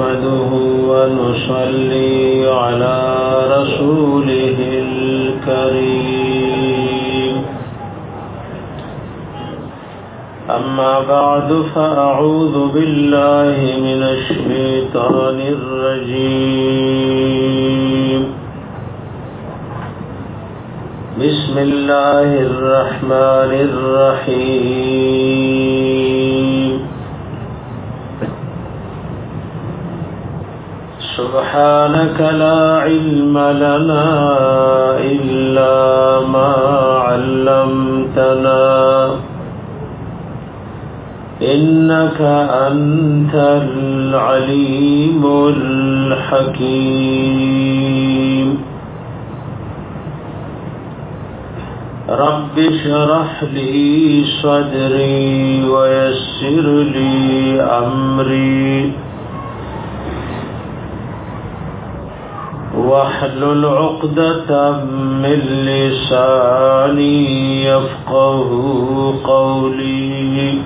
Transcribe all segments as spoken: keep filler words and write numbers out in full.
نحمده ونصلي على رسوله الكريم أما بعد فأعوذ بالله من الشيطان الرجيم بسم الله الرحمن الرحيم سبحانك لا علم لنا إلا ما علمتنا إنك أنت العليم الحكيم رب اشرح لي صدري ويسر لي أمري واحلل عقدة من لساني يفقه قولي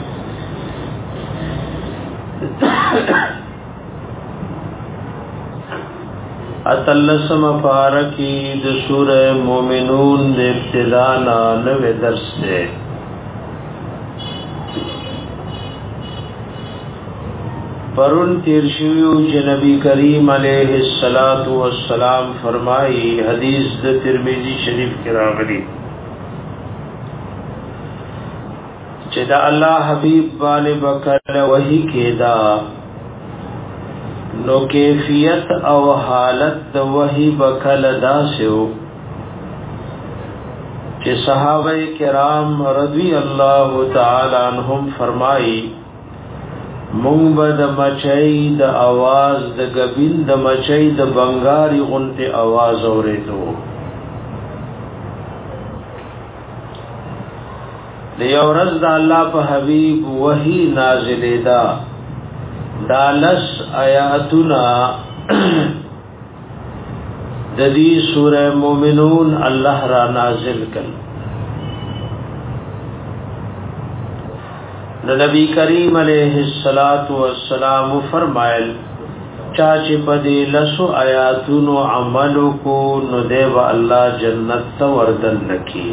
اتلسم پارکی د سورہ مومنون د ابتدا نوے درس دے پرون تیرشیو جنبی کریم علیہ الصلوۃ والسلام فرمائی حدیث د ترمذی شریف کی راغلی چې دا الله حبیب باندې بکله وحی کېدا نو کیفیت او حالت د وحی بکله داسو چې صحابه کرام رضی الله تعالی عنهم فرمایي مونږ به د مچای د आवाज د غبین د مچای د بنگاری غنته आवाज اورېدو دیو ورځ د الله په حبیب وحی نازلې دا دالس آیاتنا د دې سورہ مومنون الله را نازل کړ نبی کریم علیہ الصلوۃ والسلام فرمایل چاچ پدې لسو آیاتونو عمل کو نو دیو الله جنت ته وردن نکي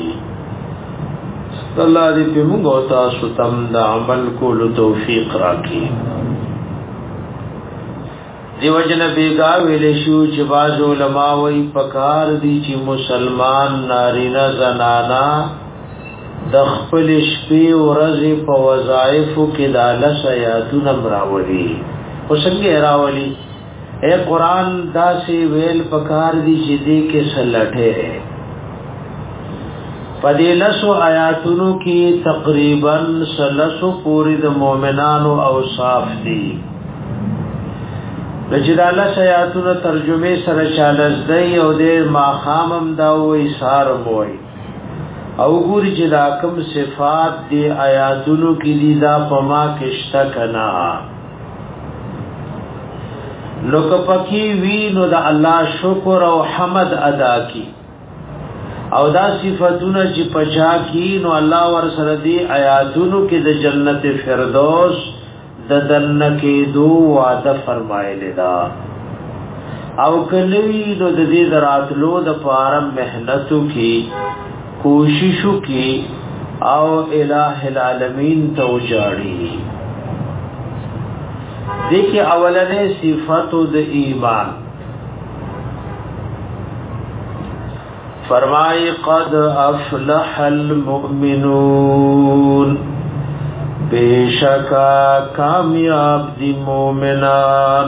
الله دې په موږ او تاسو تم د عمل کولو توفیق راکړي دیو جن بیگا ویل شو چې باز علماء وی پکار دي چې مسلمان نارینه زنانا د خپل شپې ورځې په وظایف کې د الله آیاتونه راوړي او څنګه راوړي اے قران داسې ویل پکار دي چې دې کې سلټه پدیلسو آیاتونو کی تقریبا سلسو پوری د مومنانو اوصاف دي لجداله آیاتونو ترجمه سره چالش دی او د ما خامم دا وې سارم وې او ګوري چې دا کوم صفات دی آیاتونو کی دي دا پما کشتا کنا نو کپکی وی نو دا الله شکر او حمد ادا کی او دا صفاتونه چې پچا کی نو الله ور سره دی آیاتونو کې د جنت فردوس د دنه کې دو وعده فرمایلی دا او کلوی نو د دې دراتلو د پارم مهنتو کې کوششو کې او الٰه العالمین توجاړي دغه اولنې صفاتو د ایمان فرمائی قد افلح المؤمنون بیشکا کامیاب دی مومنان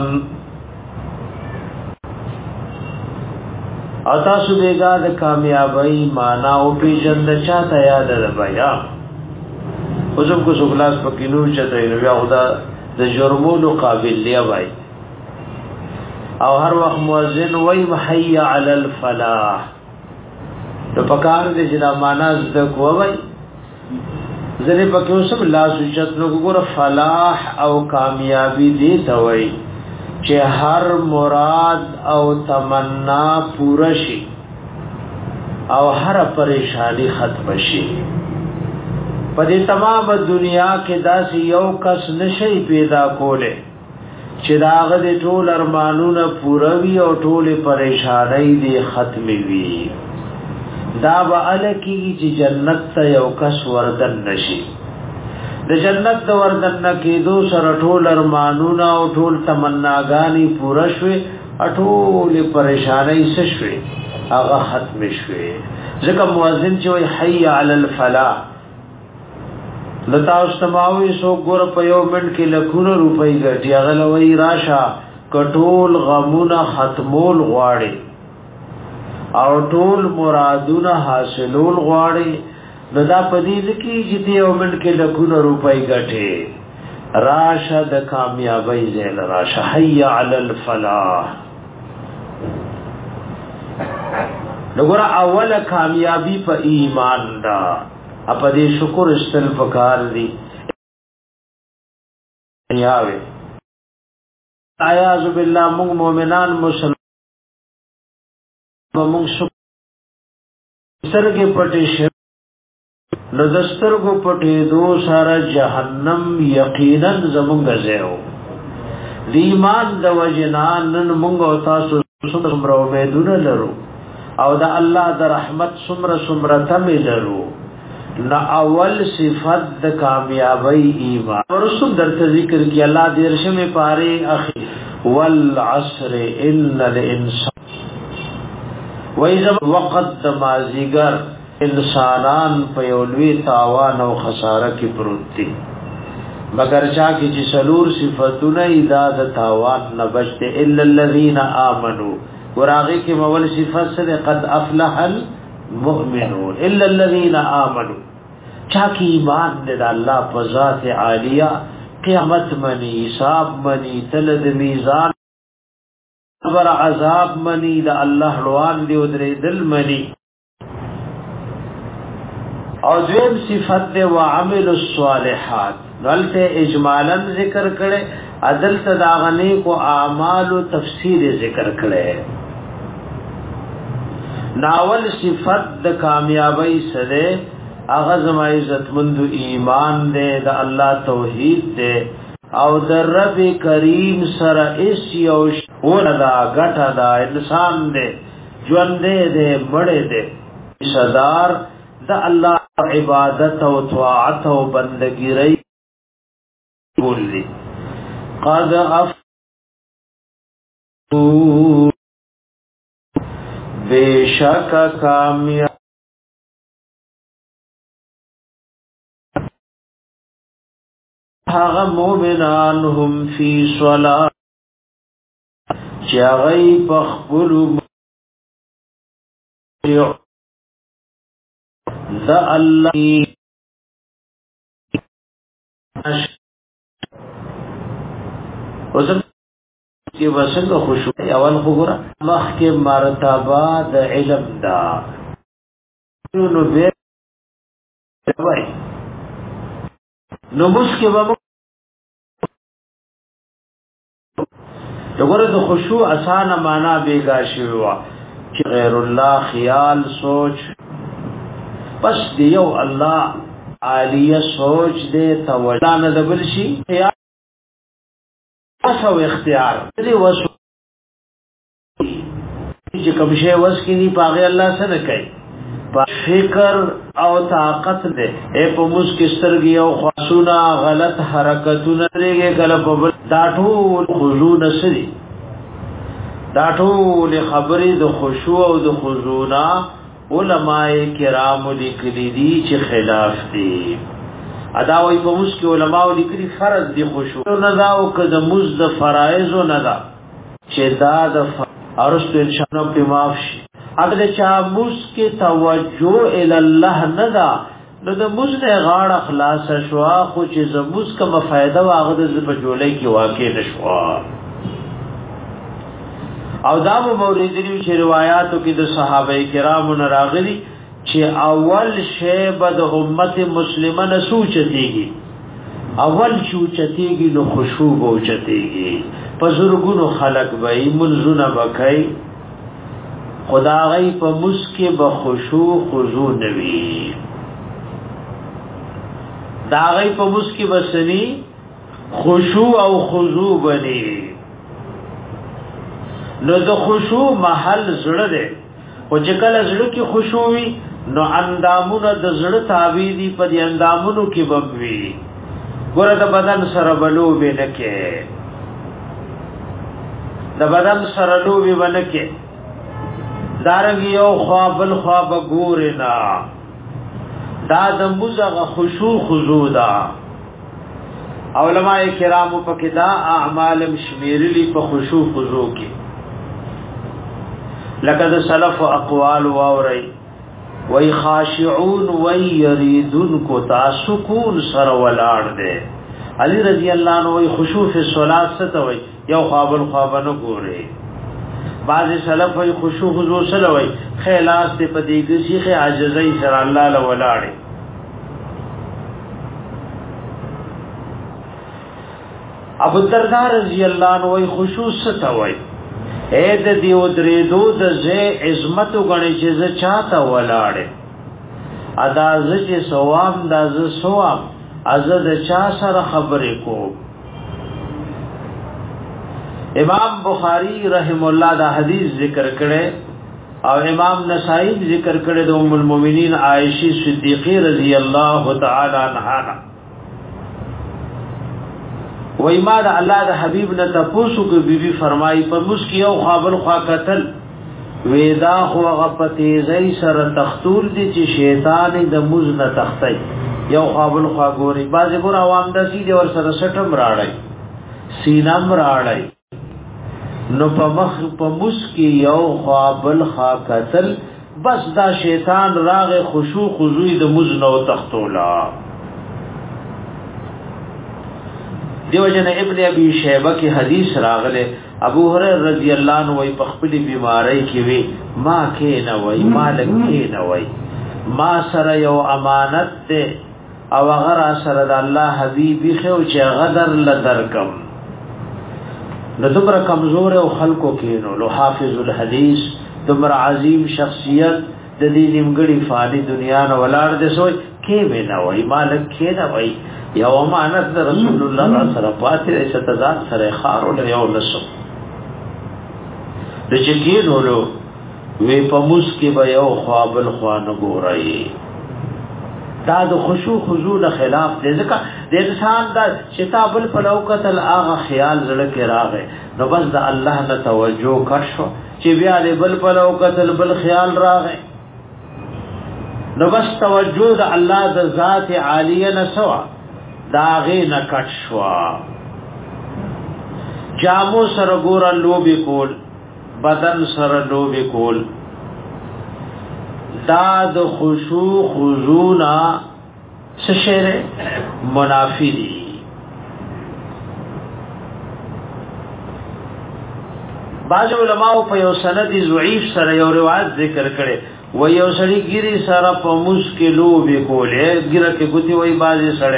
اتا سو بیگا د کامیابی معنا او پیجن د چاته یاد ربیا اوسم کو سګلاس پکینو چته نو بیا خدا د جرمونو قابل دی وای او هر وخت مؤذن وای حي علی الفلاح نو پکار دې چې دا معنا د کووي زنه پکې اوسم الله سجت نو ګور فلاح او کامیابی دې ته وای چې هر مراد او تمنا پوره شي او هر پریشانی ختم شي په دې تمام دنیا کې داسې یو کس نشي پیدا کوله چې داغه د ټول ارمانونه پوروي او ټول پریشانای دي ختمي وي دا به الکی چې جنت ته یو کس وردن نشي د جنت د وردن کېدو سره ټول ارمانونه او ټول تمناګانی پوره شوي ټول پریشانای شوي هغه ختم شوي ځکه مؤذن چې وي حي علی الفلاح لتا استماوي سو ګور په یو منټ کې لکونه روپۍ ګټي هغه لوي راشه کټول غمونه ختمول غواړي او ټول مرادونه حاصلول غواړي ندا پدید کی جتی یو منټ کې لکونه روپۍ ګټي راشه د کامیابی زیل راشه حي علی الفلاح لګور اوله کامیابی په ایمان دا اپا دې شکر استل پکار دی یاوه اعوذ بالله موږ مؤمنان مسلمان موږ سرګه پټې شه نذسترګو پټې دو سارا جهنم یقینا زمونږ زهو دی ایمان د وجنان نن موږ او تاسو څومره امیدونه لرو او د الله د رحمت څومره څومره تمه لرو نا اول صفت د کامیابی ایمان ورسوم درته ذکر کی الله دې رشمه پاره اخی والعصر ان الانسان وایذ وقت د مازیګر انسانان په یولوی تاوان او خساره کې پروت دي مگر چا کې چې سلور صفاتونه ادا د تاوان نه بچته الا الذين امنوا وراغه کې مول صفات سره قد افلح المؤمنون الا الذين امنوا چا کی ایمان دې الله په ذات عالیه قیامت منی حساب منی تلد میزان صبر عذاب منی د الله روان دی ودرې دل منی او دویم صفت دې وعمل الصالحات دلته اجمالا ذکر کړي عدل تداغنی کو اعمال و تفسیر ذکر کړي ناول صفت د کامیابی سره اغزم عزت مند ایمان دے دا اللہ توحید دے او در رب کریم سر اس یوش وردا گٹا دا انسان دے جون دے دے مڑے دے صدار دا اللہ عبادت و طاعت و بندگی رئی بولی قد افو بے شک کامیاب هغه مومنان هم فی صلاة چاغی پخبلو ذا اللہ وزن کی وسنگ خوشو اول خوگرا مخ کے مرتبہ دا علم دا نو بیر نو مسکے بابا دغه د خشوع اسانه معنا بیگا شوی چې غیر الله خیال سوچ بس دیو الله عالیه سوچ دې توجه نه دبل شي یا او اختیار دې وسو چې کوم شی وس کې نه پاغه الله سره کوي فکر او طاقت دې اے په مسکسترګي او خاصونه غلط حرکتونه لري کله په داټو خضوع نسري داټو له خبرې د خشوع او د خضوع علماء کرام لیکلي دي چې خلاف دي ادا وي په مسک علماء لیکلي فرض دي خشوع نه دا او کده مز د فرایض نه دا چې دا د ارستو ان شاء الله په معاف شي اگر چا مسک توجه ال الله نه دا نو د موږ نه غاړه خلاص شوا خو چې زموږ کوم فائدہ واغه د بجولې کې واقع نشوا او دا مورید دي چې روایتو کې د صحابه کرامو نه راغلي چې اول شی بد امت مسلمه نه سوچتيږي اول سوچتيږي نو خشوع بوچتيږي پزورګونو خلق وای منزونه بکای خدا غي په مسکه بخشوع خضوع نوي دا غي په مسکی بسنی خشوع او خضوع بني نو د خشوع محل زړه دی او چې کله زړه کې خشوع وي نو اندامونه د زړه تابع دي په دې اندامونو کې بموي ګوره د بدن سره بلوبې نه کې د بدن سره لوبې ونه کې دارنګ یو خواب الخواب ګورنا دا د مزغه خشوع خضوع دا علماء کرامو په کې دا اعمال شمیرلی په خشوع خضوع کې لکه د سلف اقوال واوري وای خاشعون وای یریدون کو تاسکون سر ولاړ دے علی رضی اللہ عنہ وای خشوع فی الصلاۃ ستوي یو خواب الخواب نه ګوري بعض سلف وای خشوع حضور سره وای خلاص ته پدیږي شیخ عاجزی سره الله له ولاړ ابو الدرداء رضی اللہ عنہ وای خشوع ستوي اے د دیو درې دو د زه عظمت غنی چې ز چاته ولاړې ادا ز چې ثواب د ز ثواب از د چا سره خبرې کو امام بخاری رحم الله دا حدیث ذکر کړي او امام نسائی ذکر کړي د ام المؤمنین عائشہ صدیقہ رضی الله تعالی عنها وای ما دا الله د حبیب نه تاسو کو بیبي فرمای په مسکی او خابل خوا قتل ودا خو غپتی زئی سره تختول دي چې شیطان د مز نه تختی یو خابل خوا ګوري باز ګور عوام د سي ور سره سټم راړی سینم راړی نو په مخ په مسکی یو خابل خوا قتل بس دا شیطان راغ خشوع خضوع د مز نه تختولا دیو جن ابن ابي شيبه کی حدیث راغله ابو هريره رضی الله عنه وي په خپل بیماری کې وي ما کې نه وي مالک کې نه وي ما سره یو امانت ده او هغه سره د الله حبيبي خو چې غدر لدرکم نو دومره کمزور او خلقو کې نو لو حافظ الحديث دومره عظیم شخصیت د دې نیمګړي فانی دنیا نه ولاړ دي سوې کې مې نه وي مالک کې نه وي یو امانت د رسول الله صلی الله علیه وسلم پاتې ستزاد سره خارو له یو لسو د چې نو وی په موس کې به یو خوابل خوان ګورای دا د خشوع خضوع خلاف دې ځکه د انسان د شتابل په لوکتل هغه خیال زړه کې راغی نو بس د الله نه توجه کړو چې بیا دې بل په لوکتل بل خیال راغی نو بس توجه د الله د ذات عالیه نه سوا داغه نکټ شوا جامو سره ګور لوبي کول بدن سره لوبي کول دا د خشوع خضوع سشره منافی دي بعض علماء په یو سند ضعیف سره یو روایت ذکر کړي و یو سړي ګيري سره په مشکلو به کوله ګيره کې ګوتی وای بازي سره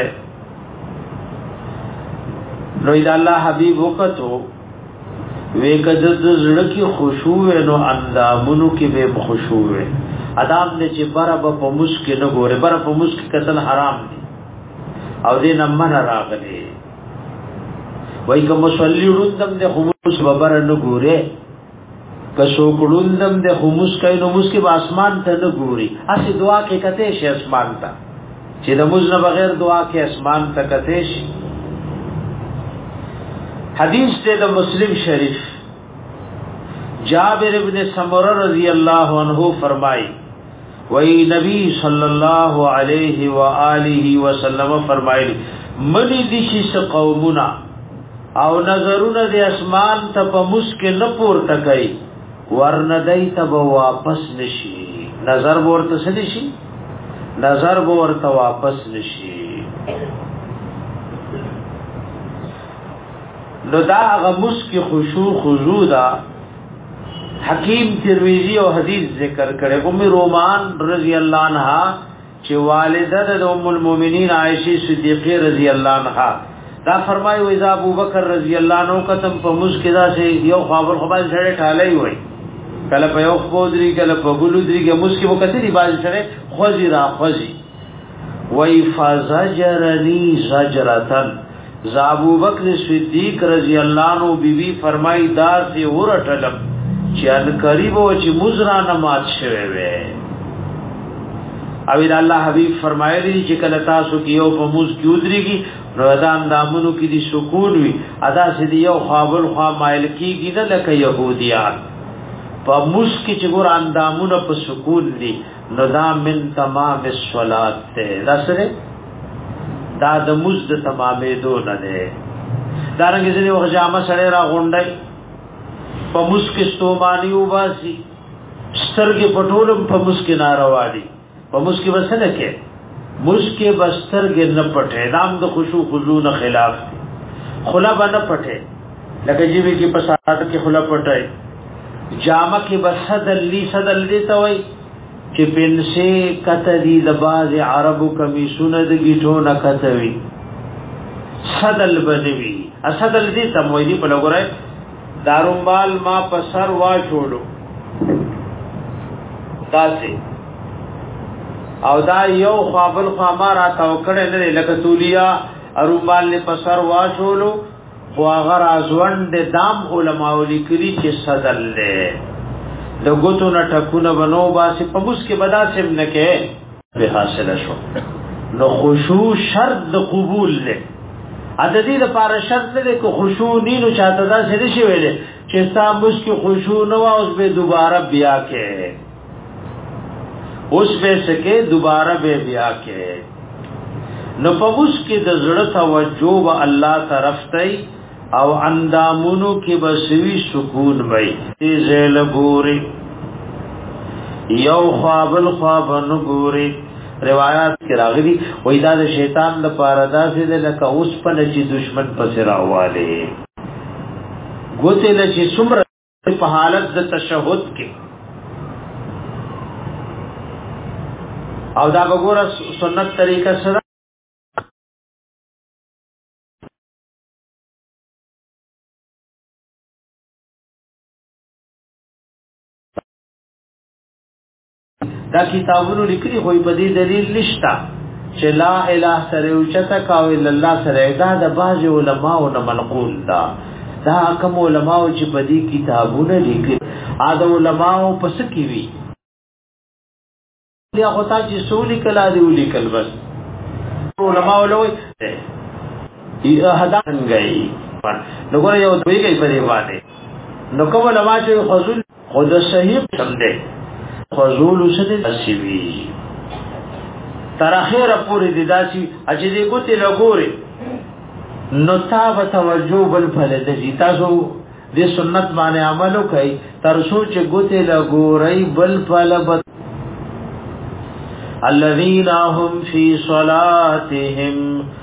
نو اذا الله حبيب وکتو وکد د زړه کې خشوع نو اندامونو کې به خشوع ادم نه چې برابر په مشک نه ګوره برابر په مشک قتل حرام دي او دې نمن راغلي وای کوم صلی روندم د خموس ببر نه ګوره کسو کړوندم د خموس کای نو مسک په اسمان ته نه ګوري اسی دعا کې کته شي اسمان ته چې د موږ نه بغیر دعا کې اسمان ته کته شي حدیث ته د مسلم شریف جابر ابن سمره رضی اللہ عنہ فرمائی وی نبی صلی اللہ علیہ وآلہ وسلم فرمائی منی دیشی سے قومنا او نظرون دی اسمان تا پا مسک نپور تکئی ورندی تا با واپس نشی نظر بورتا سنشی نظر بورتا واپس نشی نو دا اغا مسک خشوع خضوع دا حکیم ترمذی او حدیث ذکر کرے ام رومان رضی اللہ عنہا چې والدہ د ام المؤمنین عائشہ صدیقہ رضی اللہ عنہا دا فرمایي و اذا ابو بکر رضی اللہ عنہ کتم په مسکدا سے یو خبر خبر سره ټالای وای کله په یو خودري کله په ګلودري کې مسکی وکړي دی باز سره خوځي را خوځي وای فزجرنی زجرتن ز ابو بکر صدیق رضی اللہ عنہ بیبی فرمائی دا سے ورټلم چې ان قریب او چې مزرا نماز شوه وي او الله حبیب فرمایلی چې کله تاسو کې یو په موز کې ودرېږي نو دا اندامونو کې دي سکون وي ادا سې دی یو خابل خوا مایل کېږي نه لکه يهوديان په موز کې چې ګور اندامونو په سکون دي نو دا من تمام الصلات ته دا سره دا د موز د تمامې دو نه ده دا رنګ چې یو جامه سره را غونډای په موز کې ستومانی وباسي سترګې پټولم په موز کې ناروا دي په مسکی بسنه کې مسکی بستر کې نه پټه نام د خشوع خضوع نه خلاف خلا باندې پټه لکه جیوی کې پسات کې خلا پټه جامه کې بسدل لی سدل دي ته وای چې پنسه کتلی د باز عربو کمیسونه د گیټو نه کتوي سدل بنوي اسدل دي ته وای دي په لګورای دارومال ما پسر وا چھوڑو تاسه او دا یو خوابل خوامار آتاو کڑے نرے لکه تولیا ارومال نے پسر واشولو خو اگر ازوان دے دام علماء لکلی چی صدل لے لگوتو نٹکون بنو باسی پموس کے بدا سم نکے بے حاصل شو نو خشوع شرط دا قبول لے عددی دا پارا شرط لے کہ خشوع نینو چاہتا دا سے نشی ویلے چیستا مس کی خشوع نوا اس بے دوبارہ بیا کے اوس به سکے دوباره به بیا کې نو پوس کې د زړه توجه و الله طرف ته او اندامونو کې بسوي سکون وي زل ګوري یو خوابل خواب نو ګوري روایت کې راغلي وای دا د شیطان لپاره دا چې لکه اوس په لچې دشمن پسې راواله ګوته لچې څومره په حالت د تشهود کې او دا وګوره سنت طریقه سره دا کتابونو لیکلي خو په دې دلیل نشتا چې لا اله سره او چتا کاو الا الله سره دا د باج علماء او منقول دا دا کوم علماء چې په دې کتابونو لیکلي اده علماء پس کی وی یا غوتا چې سولي کلا دی ولي کل بس علماء ولوي ای هدان گئی نو ګور یو دوی گئی په دی باندې نو کوم علماء چې خذل خود صحیح سمده خذول وسد اسوي تر اخره پوری دي داسي اجي دي ګوتې لګوري نو تاب توجه بل فل د تاسو د سنت باندې عمل کوي تر سوچ ګوتې لګوري بل فل الذين هم في صلاتهم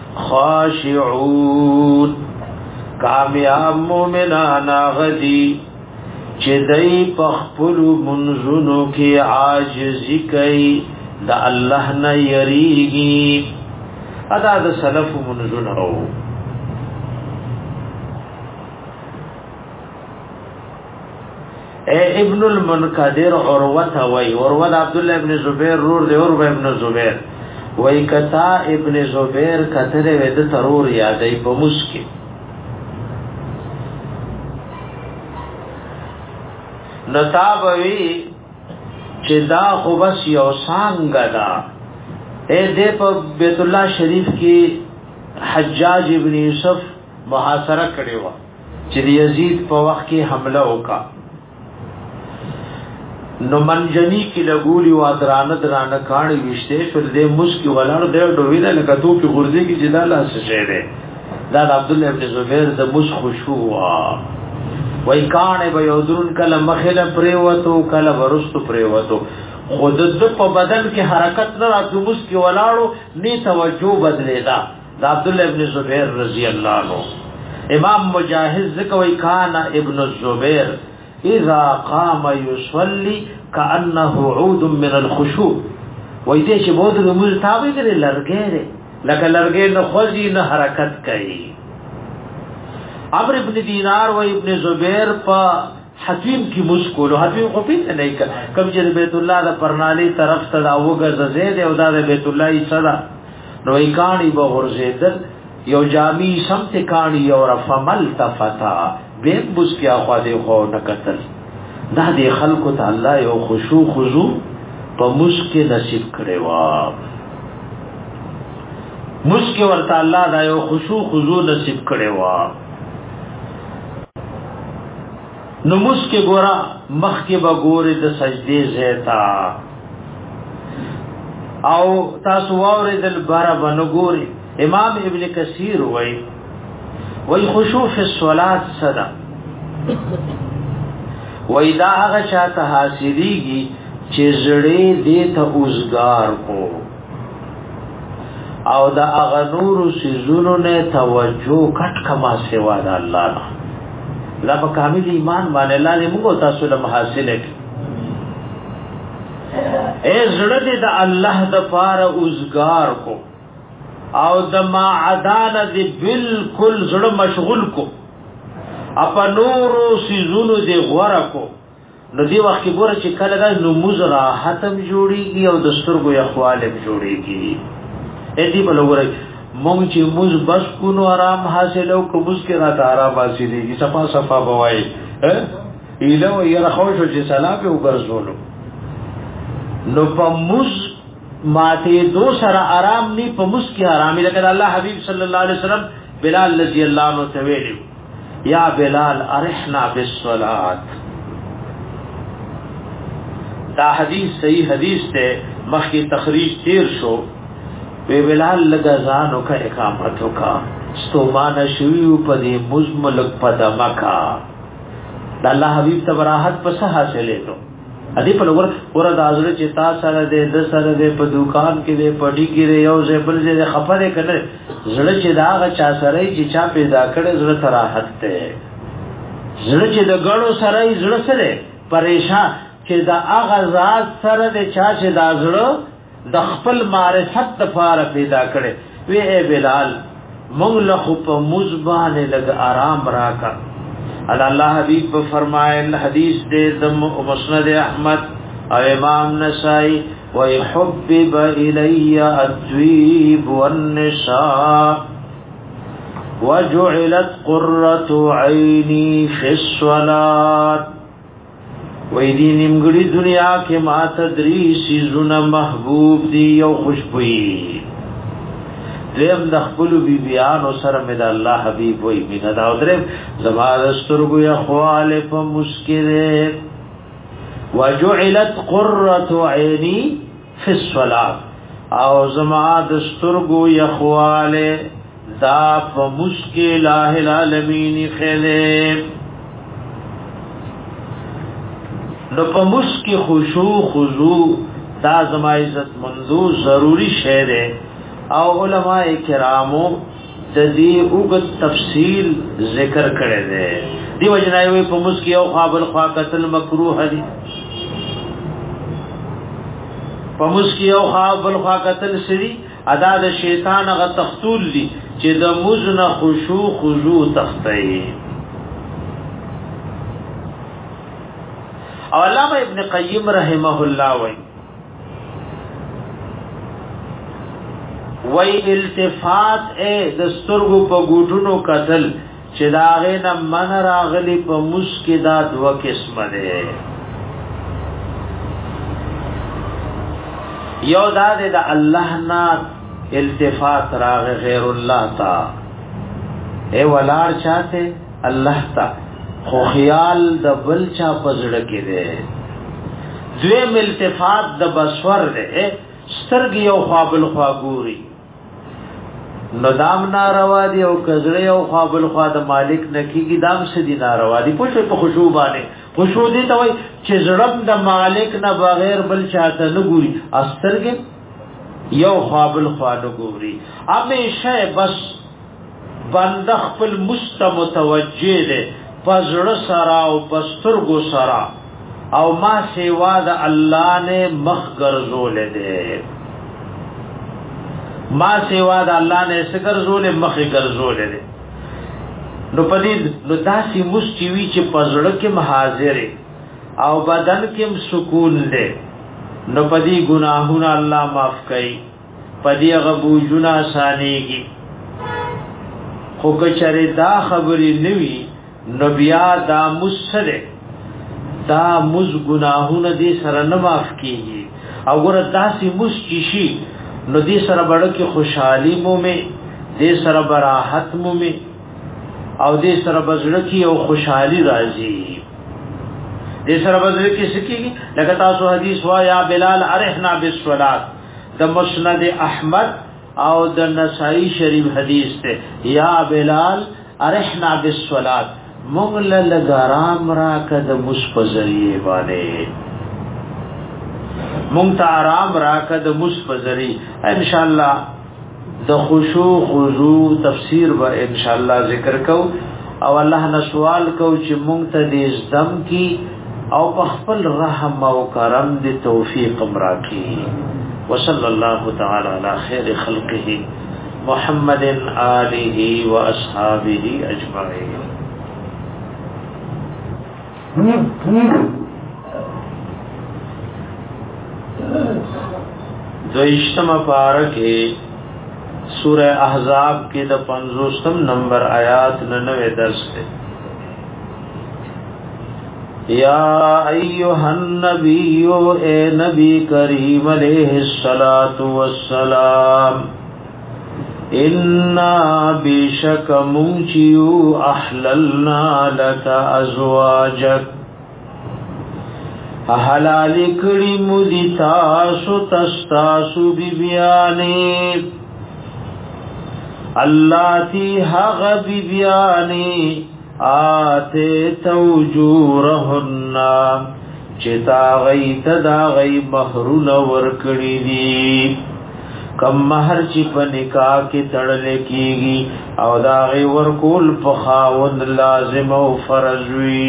خاشعون کامیاب مومنان غدی چې دای په خپل منځونو کې عاجزي کوي د الله نه یریږي ادا د سلف منځونو اے ابن المنقدر عروه وی عروه عبد الله ابن زبیر رور دی عروه ابن زبیر وی کتا ابن زبیر کتره ود ترور یادای په مسکی نتابوی چې دا خو بس یو څنګه دا اے دې په بیت الله شریف کې حجاج ابن یوسف محاصره کړی و چې یزید په وخت کې حمله وکړه نو منجنی کی لګولی و درانه درانه کانی وشته شل دې مسکی ولر دې ډوینه لکه تو په غرزه کې جلاله څه ده دا عبد الله ابن زبیر د مس خوشو وا وای کانه به یودرون کله مخله پریوتو کله ورستو پریوتو خود د په بدن کې حرکت نه راځو مسکی ولاړو ني توجه بدلیدا دا عبد الله ابن زبیر رضی الله عنه امام مجاهد ذکر وای کان ابن الزبیر اذا قام يصلي كانه عود من الخشوع وای دې چې بود د موږ تابع دي لرګې لکه لرګې نه خوځي نه حرکت کوي عمرو ابن دینار و ابن زبیر په حکیم کی مسکول حکیم خو پیته نه کم چې بیت الله د پرنالی طرف ته دا وګرځ زید او دا بیت الله یې صدا نو ای کانی به ورزیدل یو جامی سمت کانی او رفمل تفتا به بوس کیا خو دې خو نکتل دا دې خلکو ته الله یو خشوع خضوع په مسکه نصیب کړي وا مسکه ورته الله دا یو خشوع خضوع نصیب کړي وا نو مسکه ګورا مخ کې به ګورې د سجدي زیتا او تاسو واورېدل بار باندې ګوري امام ابن کثیر وای وای خشوع فی الصلاه صدا وای دا هغه چاته حاصلېږي چې زړې دې ته اوسګار کو او دا هغه نور سيزونو نه توجه کټ کما سوا د الله نه لا په کامل ایمان باندې الله دې موږ تاسو له حاصله اے زړه دې د الله د پاره اوسګار کو او د ما عدالت دې بالکل زړه مشغول کو اپا نورو سیزونو دی غوره کو نو دی وخت کې ګوره چې کله دا نموز راحتم جوړیږي او د سترګو یخوالم جوړیږي اې دی بل وګورئ مونږ چې موز بس کو نو آرام حاصلو کومز کې راته آرام حاصلېږي صفا صفا بوای ها ایلو یې راخو شو چې سلام په وګرځولو نو په موز ماته دو سره آرام ني په موز کې آرامي لکه الله حبيب صلی الله علیه وسلم بلال رضی الله عنه ته ویلو یا بلال ارحنا بالصلاه دا حدیث صحیح حدیث ته مخکې تخریج تیر شو وی بلال لگا ځانو کا اقامتو کا ستومان شویو په دې مزملک پدما کا د الله حبیب تبراحت پس حاصلې نو ادي په لور ور د ازره چې تا سره دې د سره دې په دکان کې دې پټي کې یو ځای بل ځای خفره کړي زړه چې دا غا چا سره چې چا پیدا کړي زړه تراحت ته زړه چې د غړو سره زړه سره پریشان چې دا هغه ذات سره د چا چې دا زړه د خپل معرفت لپاره پیدا کړي وی اے بلال مونږ له په مزبان لګ آرام راکا الله حبیب فرمایل حدیث دې د مسند احمد او امام نسائی ويحبب الي الطيب والنساء وجعلت قرة عيني في الصلاه وې دې نیمګړي دنیا کې ما تدریسي زونه محبوب دی او خوشبوئی دیم د خپل بیبيانو سره مې د الله حبيب وې مینا دا درې زمادسترګو یا خوالف مسکره وجعلت قرة عيني في الصلاه او زمادسترګو یا خواله دا په مسکه الہ العالمین خله نو په مسکی خشوع خضوع دا زما عزت مندو ضروری شی ده او علماء کرامو د دې وګت تفصیل ذکر کړي ده دی وجنای په مسکی او قابل خوا قتل مکروه دي په مسکی او قابل خوا قتل سری ادا د شیطان غ تختول دي چې د مزن خشوع خضوع تختای او علامہ ابن قیم رحمه الله وی وی التفات اے دسترګو په ګوټونو قتل چې داغه نه من راغلی په مسکدا دو قسم ده یو دا د الله نه التفات راغ غیر الله تا اے ولار چاته الله تا خو خیال د بل چا پزړه کې ده دوی التفات د بصور ده سترګي او قابل خواګوري ندام ناروا دي او کزړه او قابل خوا د مالک نکیږي دام سدي ناروا دي په په خشوع باندې خشوع دي ته وای چې زړم د مالک نه بغیر بل چاته نه ګوري استرګي یو قابل خوا نه ګوري همیشه بس بند خپل مستمتوجه ده پزړه سرا او پسترګو سرا او ما سیوا د الله نه مخ ګرځول دي ما سیوا د الله نه سګرځول مخ ګرځول دي نو پدې نو داسي مستوي چې پزړه کې حاضر او بدن کې سکون دي نو پدې ګناهونه الله معاف کوي پدې غبوجونه آسانيږي خو کچره دا خبرې نوي نو بیا دا مسره دا مز گناهونه دې سره نه معاف کیږي او ګره داسې مز چشي نو دې سره بڑکه خوشحالي مومه دې سره براحت مومه او دې سره بزړکی او خوشحالي راځي دې سره بزړکی سکیږي لکه تاسو حدیث وا یا بلال ارحنا بالصلاه د مسند احمد او د نسائی شریف حدیث ته یا بلال ارحنا بالصلاه مغل لګرام را کد مصفزری باندې مونږ ته آرام را کد مصفزری ان شاء الله د خشوع خضوع تفسیر به ان شاء الله ذکر کو او الله نه سوال کو چې مونږ ته دې زدم کی او په خپل رحم او کرم دې توفیق امرا کی وصلی الله تعالی علی خیر خلقه محمد آله و اصحابہ اجمعین دویشتم پارکه سورہ احزاب کے دا پنزوستم نمبر آیات ننوے درس ہے یا ایوہ النبی اے نبی کریم علیہ السلام انا بیشک منچیو احللنا لکا ازواجک حلالی کڑی مدی تاسو تستاسو بی بیانی اللہ تی حق بی بیانی آتے توجورہن چتا غی تدا غی مہرون ورکڑی دی کم مہر چی پا نکاح کی تڑلے کیگی او دا غی ورکول پخاون لازم و فرضوی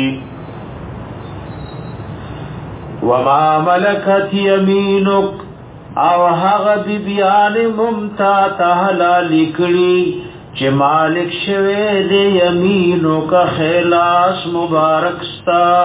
وما ملکت یمینک او هغه بی بیان ممتا تحلا لکڑی چه مالک شوه دی یمینو کا خلاص مبارک ستا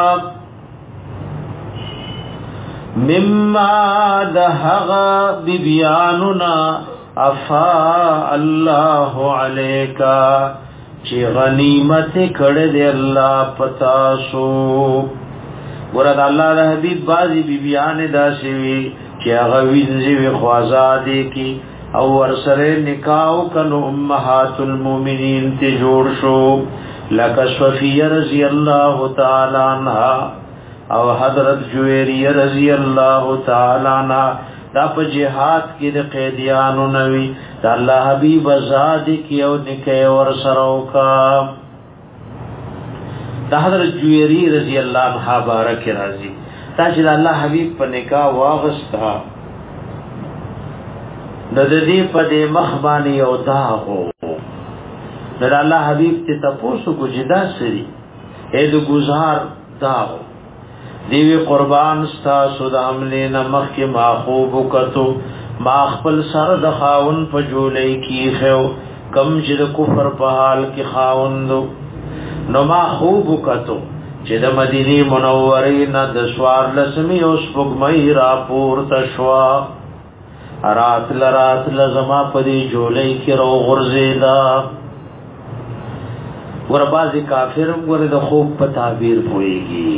مما دهغا بی بیاننا افا اللہ علیکا چه غنیمت کڑ دی اللہ پتاسو ورد اللہ دا حبیب بازی بی بیان دا سوی چه اغوینزی وی خوازادی کی او ورسر نکاو کنو امہات المومنین تی جوڑ شو لکا صفیہ رضی اللہ تعالی عنہ او حضرت جویری رضی اللہ تعالی عنہ دا پا جہاد کی دا قیدیانو نوی دا اللہ حبیب ازادی کی او نکے ورسرو کا دا حضرت جویری رضی اللہ عنہ بارک رضی تا چې الله حبیب په نکاح واغستا د دې په دې مخ باندې یو داغو د الله حبیب ته تاسو کو جدا سری اې د گزار داغو دیوی قربان ستا سود عمله نمخ کې ماخوب کتو ما خپل سر د خاون په جولې کې خو کم چې د کفر په حال کې خاوندو نو ما خوب کتو چې د مدینه منورې نه د سوار لسمی اوس پګمې را پورته شوا رات لرات لزما پدی جولې کې رو غرزیدا ور بازي کافر ور د خوب په تعبیر وېږي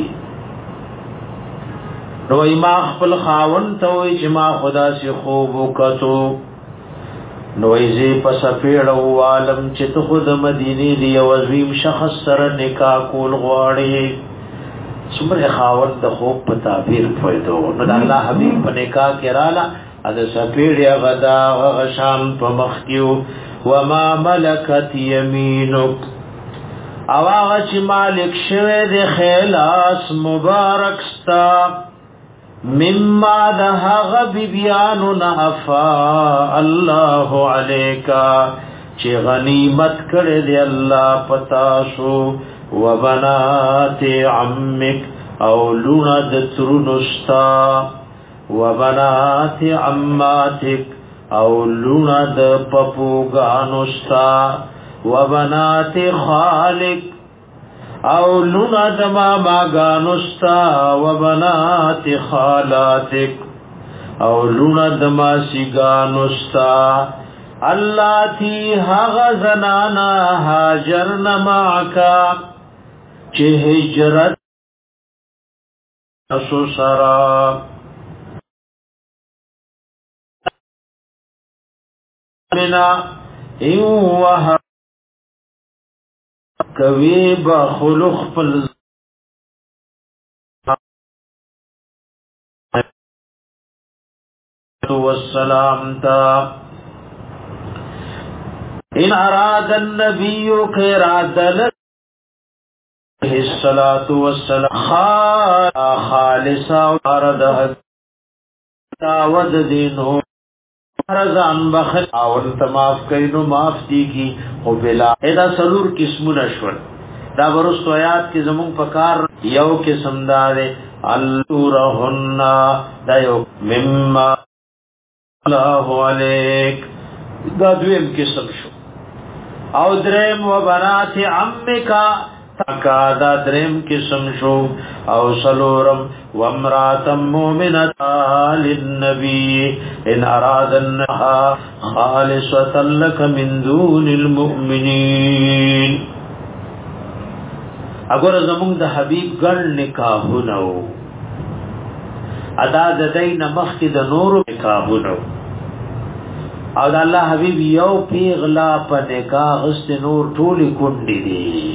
نو ما خپل خاون ته وې چې ما خدا سي خوب وکړو نو ایزی پس پیڑو عالم چت خود مدینی دی وزویم شخص سر نکاح کول غواړي سمر خاون د خوب په تعبیر پویدو نو د الله حبیب په نکاح کې رااله از سپیړیا غدا غشام په مخ کیو وما ملکت یمینک او هغه چې مالک شوه د خلاص مبارک ستا مما دهغ بیانو نافا الله علیکا چې غنیمت کړه دی الله پتاسو وبنات عمک او لونا د ترونستا وبنات عماتک او لونا د پپوګانوستا وبنات خالک او لونا دما ماغانستا وبنات خالاتک او لونا دما سیگانستا اللہ تی حغ زنانا حاجرن معکا چه ہجرت اسو سرا منا ایوه کوي با خلق پل والسلام تا ان اراد النبي كرادل الصلاة والسلام خالصا ارده تاود دینو رضان بخل اول تماف کینو معاف دی کی او بلا ادا سلور قسم نشول دا ورستو آیات کی زمون پکار یو قسم دار الورهن دا یو مما الله علیک دا دویم قسم شو او درم و بنات عمکا تکا دا درم قسم شو او سلورم وامراتم مومنتا للنبی ان ارادنها خالصتا لك من دون المؤمنین اگر زمون د حبیب ګڼ نکاحونو ادا د دین مخک د نور نکاحونو او د الله حبیب یو پیغلا په نکاح است نور ټولی کونډې دي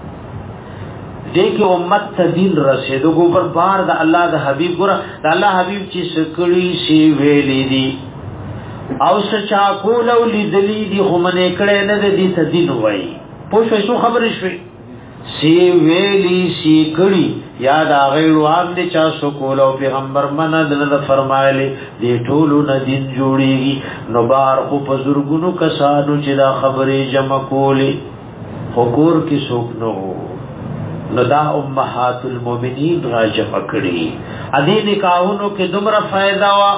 دیکھ امت ته دین رسیدو ګور بار د الله د حبیب ګور د الله حبیب چې سکړی سی ویلې دي او سچا کول او لیدلی دي خو منې کړه نه د دې ته دین وای پوه شو خبرې شوي سی ویلی سی کړي یاد هغه روان دي چا سو کول او پیغمبر منه د فرمایلی دي ټولو نه دین جوړيږي نو بار خو په زورګونو کسانو چې دا خبرې جمع کولې حکور کی سوک نو نو دا امهات المؤمنین را جمع کړي ا دې نکاحونو کې دومره فائدہ وا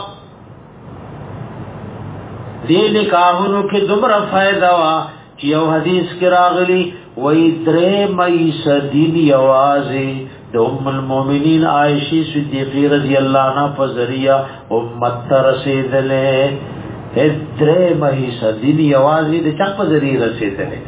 دې نکاحونو کې دومره فائدہ وا چې یو حدیث کې راغلی وې درې مې سدین یوازې د ام المؤمنین عائشہ صدیقہ رضی الله عنها په ذریعہ امت ته رسیدلې درې مې سدین یوازې د چا په ذریعہ رسیدلې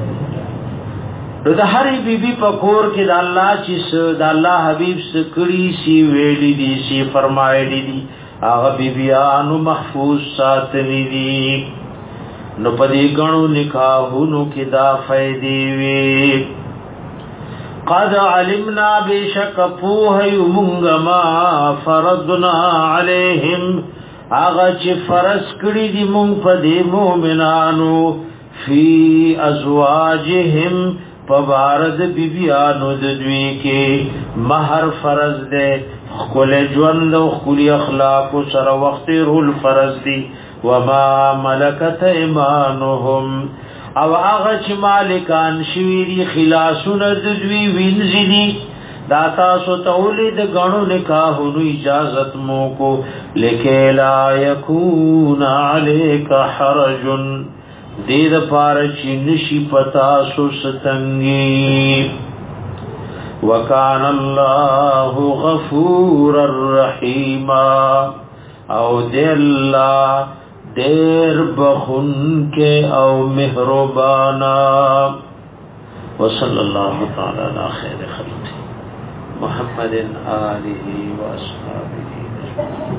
نو د هرې بیبي په کور کې د الله چې د الله حبيب سکړي سی ویلي دي سی فرمایلي دي هغه بیبيانو محفوظ ساتلي دي نو په دې غنو نکاحونو کې دا فائدې وي قد علمنا بشک پوه یمغه ما فرضنا عليهم هغه چې فرض کړی دي مونږ په دې مؤمنانو فی ازواجهم پبارد بی بیانو ددوی کے مہر فرض دے خکل جوند و خکل اخلاق و سر وقت رول فرض دی وما ملکت ایمانهم او آغا چی مالکان شویری خلاسون ددوی وینزی دی داتا سو تولید گنو نکاحنو اجازت موکو لکے لا یکون علیک حرجن دید پارچی نشی پتا سو ستنگی وکان اللہ غفور الرحیم او دی اللہ دیر بخن کے او مہربانا وصلی اللہ تعالی علی خیر خلق محمد آلہ و اصحابہ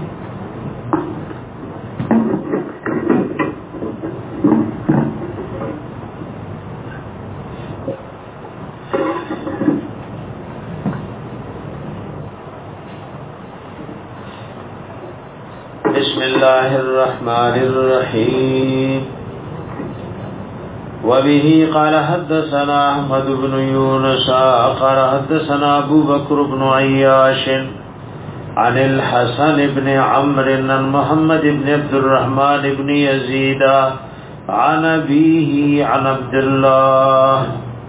بسم الله الرحمن الرحيم وبه قال حدثنا أحمد بن يونس قال حدثنا أبو بكر بن عياش عن الحسن بن عمرو عن محمد بن عبد الرحمن بن يزيد عن أبيه عن عبد الله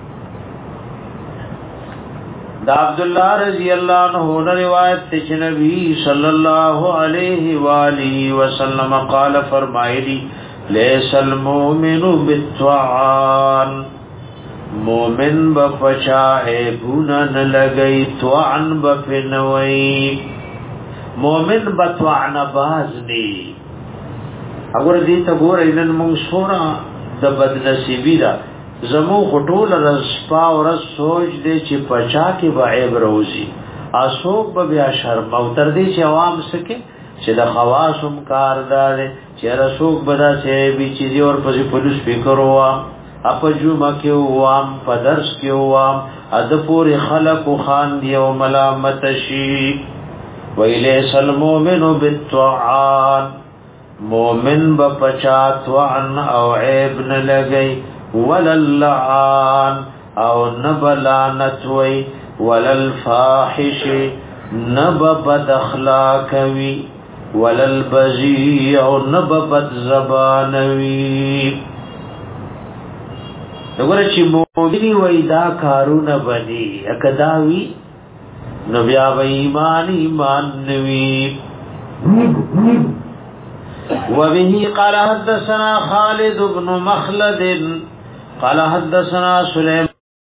دا عبداللہ رضی اللہ عنہ روایت تچ نبی صلی اللہ علیہ وآلہ وسلم قال فرمائلی لیس المومن بالطعان مومن بپچائے گنن لگئی طعن بپنوئی مومن بطعن بازنی اگر دیتا گور اینن منصورا دا بدنسیبی دا زمو خطول رسپا و رس سوچ دے چی پچا کی با عیب روزی اسوک به بیا شرم او تر دې چې عوام سکه چې د خواصم کاردار چې رسوک بدا سي بي چيزي اور پسې پولیس فکر وا اپ جمعه کې وام په درس کې وام اد پورې خلق خان دی او ملامت شي ویله المؤمن بالطعان مومن بپچات وعن او عیب نه لګي وللعان او نبلانت وی وللفاحش نببد اخلاقوی وللبزی او نببد زبانوی دغه چې مومنی وای دا کارونه بني اکداوی نو بیا و ایمان ایمان نوی وبه قال حدثنا خالد بن مخلد قال حدثنا سليمان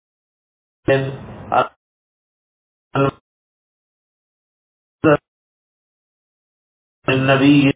النبي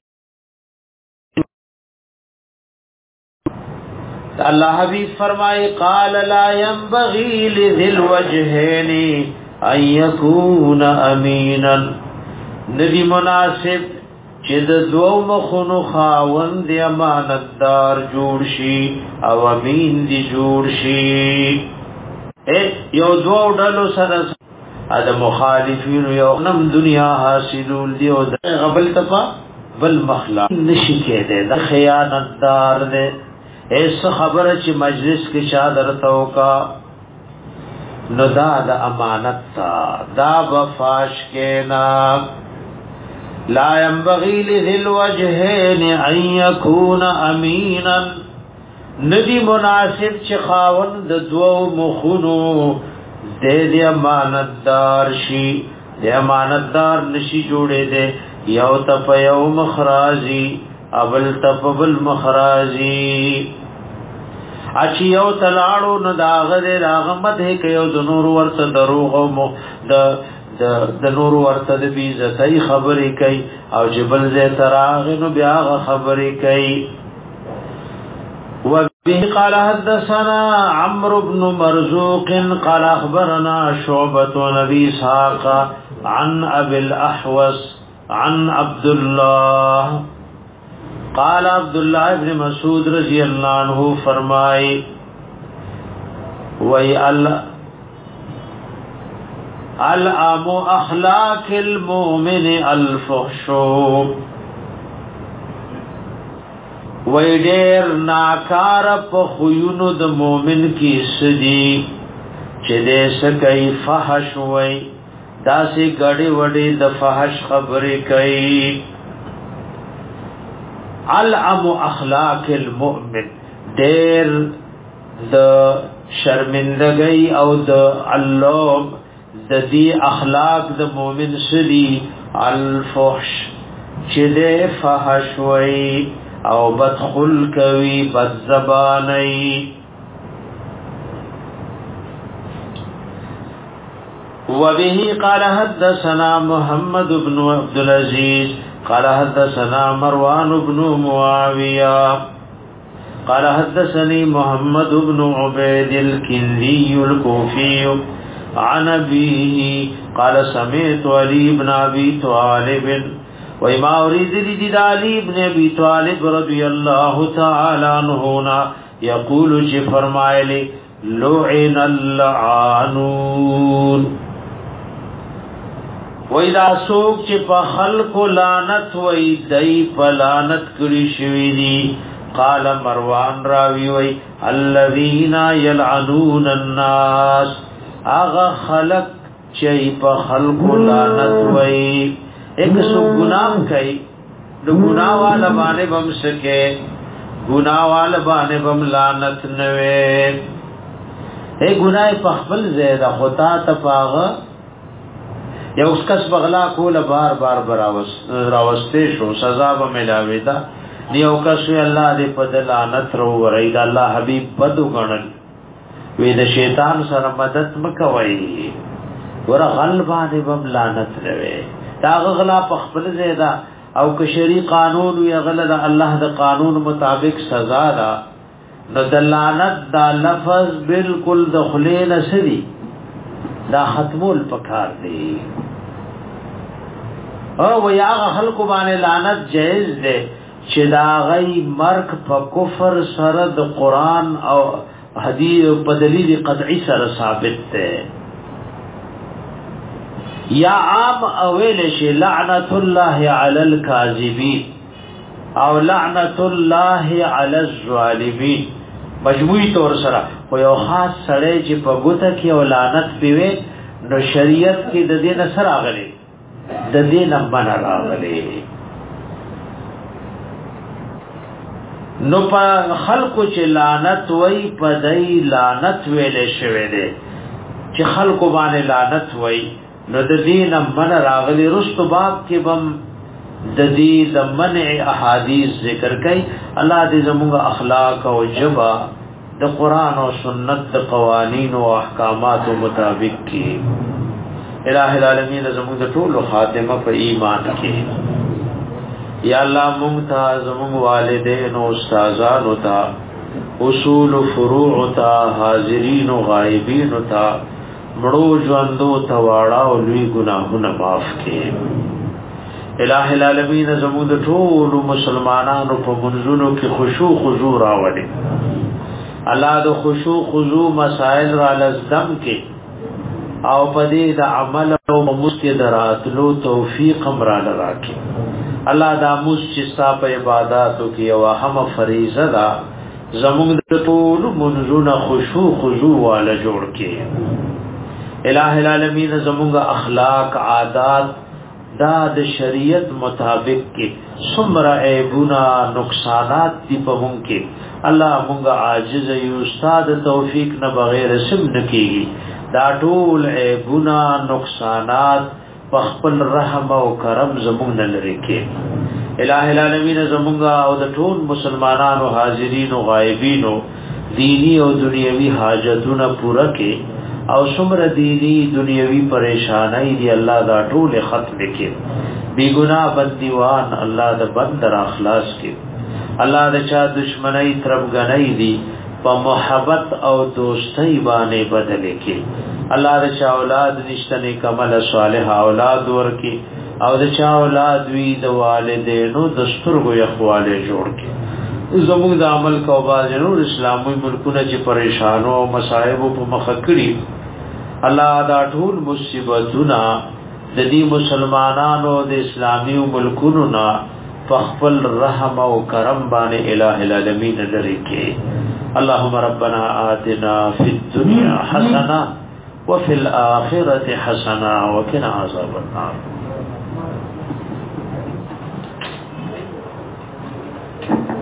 اللہ حبیب فرمائے قال لا ينبغي لذي الوجهين ان يكون امينا ندی مناسب چې د دوو مخونو خاوند امانتدار جوړ شي او امین دي جوړ شي یو دوو ډلو سره د مخالفین یو نم دنیا حاصلول دی او غبل تپا بل مخلا نشي کېده د خیانتدار دی ایس خبره چې مجلس کې شادر توکا نو دا د امانت دا بفاش کې نا لا ينبغي لذي الوجهين ان يكون امينا ندی مناسب چې خاوند د دوو مخونو د دې امانتدار شي د امانتدار نشي جوړې دي یو تپ یو مخرازي اول تپ بل مخرازي اچي یو تلاړو نو داغه راغمت هي کې یو د نور ورته دروغ او د د د نور ورته د بي عزتي خبرې کوي او جبل زه تراغ نو بیا خبرې کوي وبه قال حدثنا عمرو بن مرزوق قال اخبرنا شعبة نبي اسحاق عن ابي الاحوص عن عبد الله قال عبد الله ابن مسعود رضی اللہ عنہ فرمائے وی اللہ الام اخلاق المؤمن الفحشو وی دیر ناکار پا خیونو د مومن کی سدی چه دے سکی فحش وی دا سی گڑی وڑی د فحش خبری کئی الام اخلاق المؤمن دیر د شرمندگی او د اللوم د دی اخلاق د مومن سدی الفحش چه دے فحش وی او بدخل کوي بد زباني وبه قال حدثنا محمد بن عبد العزيز قال حدثنا مروان بن معاوية قال حدثني محمد بن عبيد الكندي الكوفي عن أبيه قال سمعت علي بن أبي طالب وما اريد لدي علي ابن ابي طالب رضي الله تعالى عنه يقول جي فرمائے لعن اللعانون وإذا سوق چې په خلق لعنت وای دای په لعنت کړي شوی دي قال مروان راوي وای الذين يلعنون الناس اغه خلق چې په خلق لعنت وای ایک سو گناہ کئی دو گناہ والا بانے بم سکے گناہ والا بانے بم لانت نوے اے گناہ پخبل زیدہ خطا تپاغا یا اس کس بغلا کولا بار بار براوستے شو سزا با ملاوی دا نیو کسوی اللہ دے پد لانت رو ورئی دا اللہ حبیب بدو گنن وی دا شیطان سر مدد مکوئی ورہ غلبانے بم لانت نوے دا غلا پخبل زیدا او که شری قانون یا غلا دا الله دا قانون مطابق سزا دا نو دلانت دا لفظ بالکل دخلین سری دا ختمول پکار دی او یا خلق باندې لعنت جائز ده چې دا غي مرګ په کفر سره د قران او حدیث په دلیل قطعی سره ثابت ده یا عام اویل شي لعنت الله علی الکاذبین او لعنت الله علی الظالمین مجموعی طور سره خو یو خاص سره چې په ګوته کې ولانت پیوي نو شریعت کې د دې نصر راغلي د دې نمبر راغلي نو په خلقو چې لعنت وای په دای لعنت ویلې شوی دی چې خلقو باندې لعنت وای نو د دې نمبر راغلي رستو باب کې بم د دې د منع احادیث ذکر کوي الله دې زموږ اخلاق او جبا د قران او سنت د قوانین او احکامات مطابق کې الہ العالمین زموږ د ټول خاتمه په ایمان کې یا الله مونږ ته زموږ والدین او استادان او ته اصول فروع ته حاضرین او غایبین او ته مړو ژوندو ته واړه او لوی ګناهونه معاف کړي الہ العالمین زموږ د ټول مسلمانانو په منځونو کې خشوع خضوع راوړي الله د خشوع خضوع مسائل را لزم کې او پدې د عمل او مستدراتلو توفیق امر راکړي الله د اموس چې ستاسو په عبادتو کې او هم فریضه ده زموږ د ټول منځونو خشوع خضوع والا جوړ کړي الہ العالمین زموږ اخلاق عادات دا د شریعت مطابق کې څومره عیبونه نقصانات دي په مونږ کې الله مونږ عاجز یو استاد توفیق نه بغیر سم نکېږي دا ټول عیبونه نقصانات په خپل رحم او کرم زموږ نه لري کې الہ العالمین زموږ او د ټول مسلمانانو حاضرین او غایبین دینی او دنیوي حاجتونه پوره کې او څومره دینی دنیوي پریشانای دی الله دا ټول ختم کړي بی ګناه بندیوان الله د بندر اخلاص کړي الله د چا دشمنی تربګنۍ دی په محبت او دوستۍ باندې بدل کړي الله د چا اولاد نشته نه کمل صالح اولاد ورکړي او د چا اولاد وی د والدینو دستورغو یخواله جوړ کړي زموږ د عمل کو باز نور اسلامي ملکونه چې پریشانو او مصائب په مخ کړي الله دا ټول مصیبتونه د دې مسلمانانو د اسلامي ملکونو نه فخفل رحم او کرم باندې الہ العالمین لري کې اللهم ربنا آتنا فی الدنيا حسنه وفي الاخره حسنه وقنا عذاب النار